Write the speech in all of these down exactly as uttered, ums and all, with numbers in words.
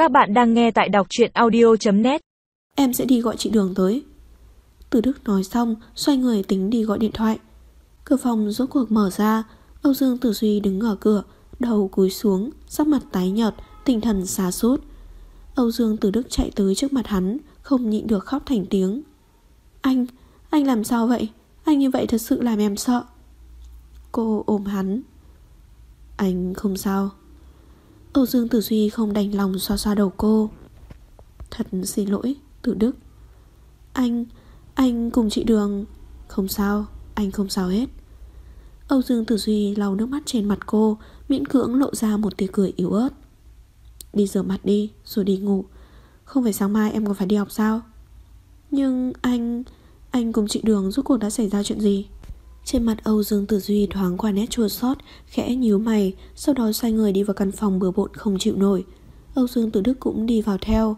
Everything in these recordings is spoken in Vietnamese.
Các bạn đang nghe tại đọc truyện audio chấm net. Em sẽ đi gọi chị Đường tới. Từ Đức nói xong, xoay người tính đi gọi điện thoại. Cửa phòng rốt cuộc mở ra. Âu Dương Tử Duy đứng ở cửa, đầu cúi xuống, sắc mặt tái nhợt, tinh thần sa sút. Âu Dương Tử Đức chạy tới trước mặt hắn, không nhịn được khóc thành tiếng. Anh, anh làm sao vậy? Anh như vậy thật sự làm em sợ. Cô ôm hắn. Anh không sao. Âu Dương Tử Duy không đành lòng xoa xoa đầu cô. Thật xin lỗi, Tử Đức. Anh, anh cùng chị Đường. Không sao, anh không sao hết. Âu Dương Tử Duy lau nước mắt trên mặt cô, miễn cưỡng lộ ra một tia cười yếu ớt. Đi rửa mặt đi, rồi đi ngủ. Không phải sáng mai em còn phải đi học sao? Nhưng anh, anh cùng chị Đường rốt cuộc đã xảy ra chuyện gì? Trên mặt Âu Dương Tử Duy thoáng qua nét chua xót, khẽ nhíu mày, sau đó xoay người đi vào căn phòng bừa bộn không chịu nổi. Âu Dương Tử Đức cũng đi vào theo.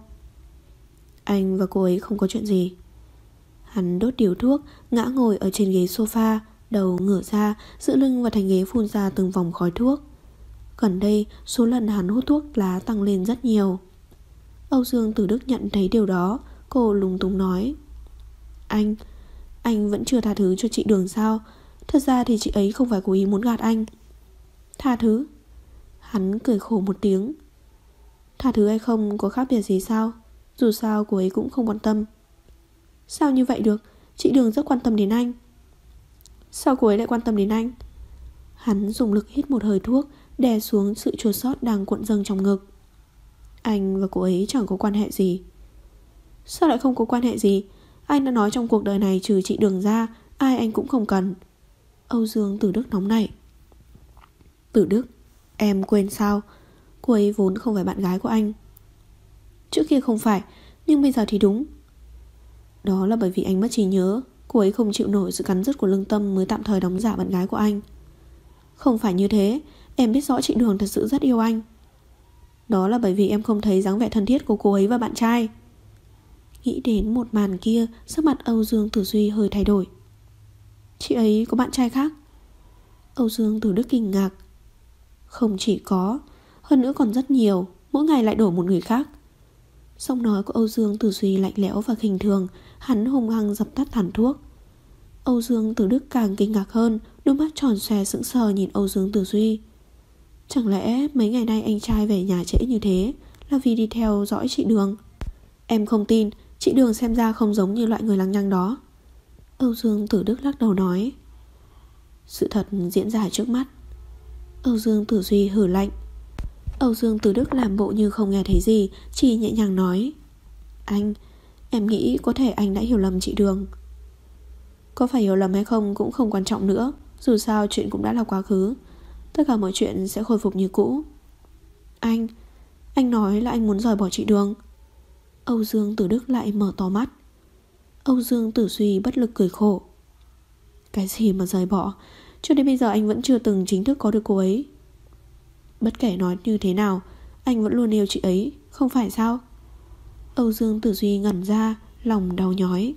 Anh và cô ấy không có chuyện gì. Hắn đốt điếu thuốc, ngã ngồi ở trên ghế sofa, đầu ngửa ra, dựa lưng vào thành ghế phun ra từng vòng khói thuốc. Gần đây, số lần hắn hút thuốc lá tăng lên rất nhiều. Âu Dương Tử Đức nhận thấy điều đó, cô lúng túng nói. Anh, anh vẫn chưa tha thứ cho chị Đường sao? Thật ra thì chị ấy không phải cố ý muốn gạt anh. Tha thứ? Hắn cười khổ một tiếng. Tha thứ hay không có khác biệt gì sao? Dù sao cô ấy cũng không quan tâm. Sao như vậy được? Chị Đường rất quan tâm đến anh. Sao cô ấy lại quan tâm đến anh? Hắn dùng lực hít một hơi thuốc, đè xuống sự chua xót đang cuộn dâng trong ngực. Anh và cô ấy chẳng có quan hệ gì. Sao lại không có quan hệ gì? Anh đã nói trong cuộc đời này trừ chị Đường ra, ai anh cũng không cần. Âu Dương Tử Đức nóng nảy. Tử Đức, em quên sao? Cô ấy vốn không phải bạn gái của anh. Trước kia không phải, nhưng bây giờ thì đúng. Đó là bởi vì anh mất trí nhớ. Cô ấy không chịu nổi sự cắn rứt của lương tâm mới tạm thời đóng giả bạn gái của anh. Không phải như thế, em biết rõ chị Đường thật sự rất yêu anh. Đó là bởi vì em không thấy dáng vẻ thân thiết của cô ấy và bạn trai. Nghĩ đến một màn kia, sắc mặt Âu Dương Tử Duy hơi thay đổi. Chị ấy có bạn trai khác? Âu Dương Tử Đức kinh ngạc. Không chỉ có, hơn nữa còn rất nhiều, mỗi ngày lại đổi một người khác. Giọng nói của Âu Dương Tử Duy lạnh lẽo và khinh thường. Hắn hung hăng dập tắt tàn thuốc. Âu Dương Tử Đức càng kinh ngạc hơn, đôi mắt tròn xòe sững sờ nhìn Âu Dương Tử Duy. Chẳng lẽ mấy ngày nay anh trai về nhà trễ như thế là vì đi theo dõi chị Đường? Em không tin, chị Đường xem ra không giống như loại người lăng nhăng đó. Âu Dương Tử Đức lắc đầu nói. Sự thật diễn ra trước mắt. Âu Dương Tử Duy hử lạnh. Âu Dương Tử Đức làm bộ như không nghe thấy gì, chỉ nhẹ nhàng nói. Anh, em nghĩ có thể anh đã hiểu lầm chị Đường. Có phải hiểu lầm hay không cũng không quan trọng nữa. Dù sao chuyện cũng đã là quá khứ. Tất cả mọi chuyện sẽ khôi phục như cũ. Anh, anh nói là anh muốn rời bỏ chị Đường. Âu Dương Tử Đức lại mở to mắt. Âu Dương Tử Duy bất lực cười khổ. Cái gì mà rời bỏ? Cho đến bây giờ anh vẫn chưa từng chính thức có được cô ấy. Bất kể nói như thế nào, anh vẫn luôn yêu chị ấy, không phải sao? Âu Dương Tử Duy ngẩn ra, lòng đau nhói.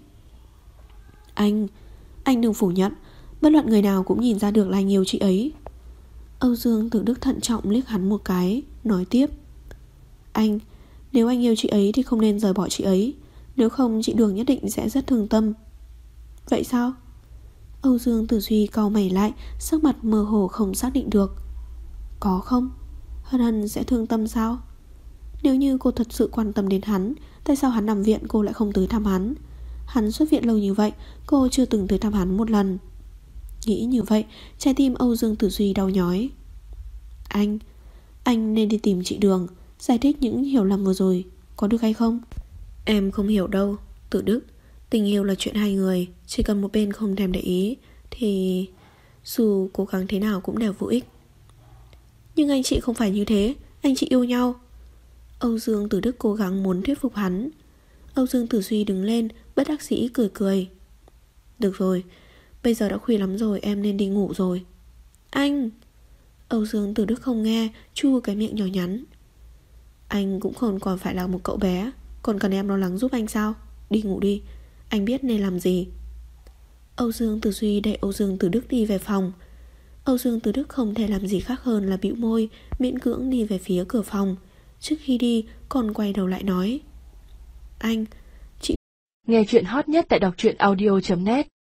Anh, anh đừng phủ nhận, bất luận người nào cũng nhìn ra được là anh yêu chị ấy. Âu Dương Tử Đức thận trọng liếc hắn một cái, nói tiếp. Anh, nếu anh yêu chị ấy thì không nên rời bỏ chị ấy. Nếu không chị Đường nhất định sẽ rất thương tâm. Vậy sao? Âu Dương Tử Duy cau mày lại, sắc mặt mơ hồ không xác định được. Có không? Hân Hân sẽ thương tâm sao? Nếu như cô thật sự quan tâm đến hắn, tại sao hắn nằm viện cô lại không tới thăm hắn? Hắn xuất viện lâu như vậy, cô chưa từng tới thăm hắn một lần. Nghĩ như vậy, trái tim Âu Dương Tử Duy đau nhói. Anh, anh nên đi tìm chị Đường, giải thích những hiểu lầm vừa rồi, có được hay không? Em không hiểu đâu, Tử Đức. Tình yêu là chuyện hai người, chỉ cần một bên không thèm để ý thì dù cố gắng thế nào cũng đều vô ích. Nhưng anh chị không phải như thế, anh chị yêu nhau. Âu Dương Tử Đức cố gắng muốn thuyết phục hắn. Âu Dương Tử Duy đứng lên, bất đắc dĩ cười cười. Được rồi, bây giờ đã khuya lắm rồi, em nên đi ngủ rồi. Anh! Âu Dương Tử Đức không nghe, chu cái miệng nhỏ nhắn. Anh cũng không còn phải là một cậu bé, còn cần em lo lắng giúp anh sao? Đi ngủ đi, anh biết nên làm gì. Âu Dương Tử Duy đẩy Âu Dương Tử Đức đi về phòng. Âu Dương Tử Đức không thể làm gì khác hơn là bĩu môi, miễn cưỡng đi về phía cửa phòng. Trước khi đi còn quay đầu lại nói: Anh, chị... Nghe chuyện hot nhất tại đọc truyện audio chấm net.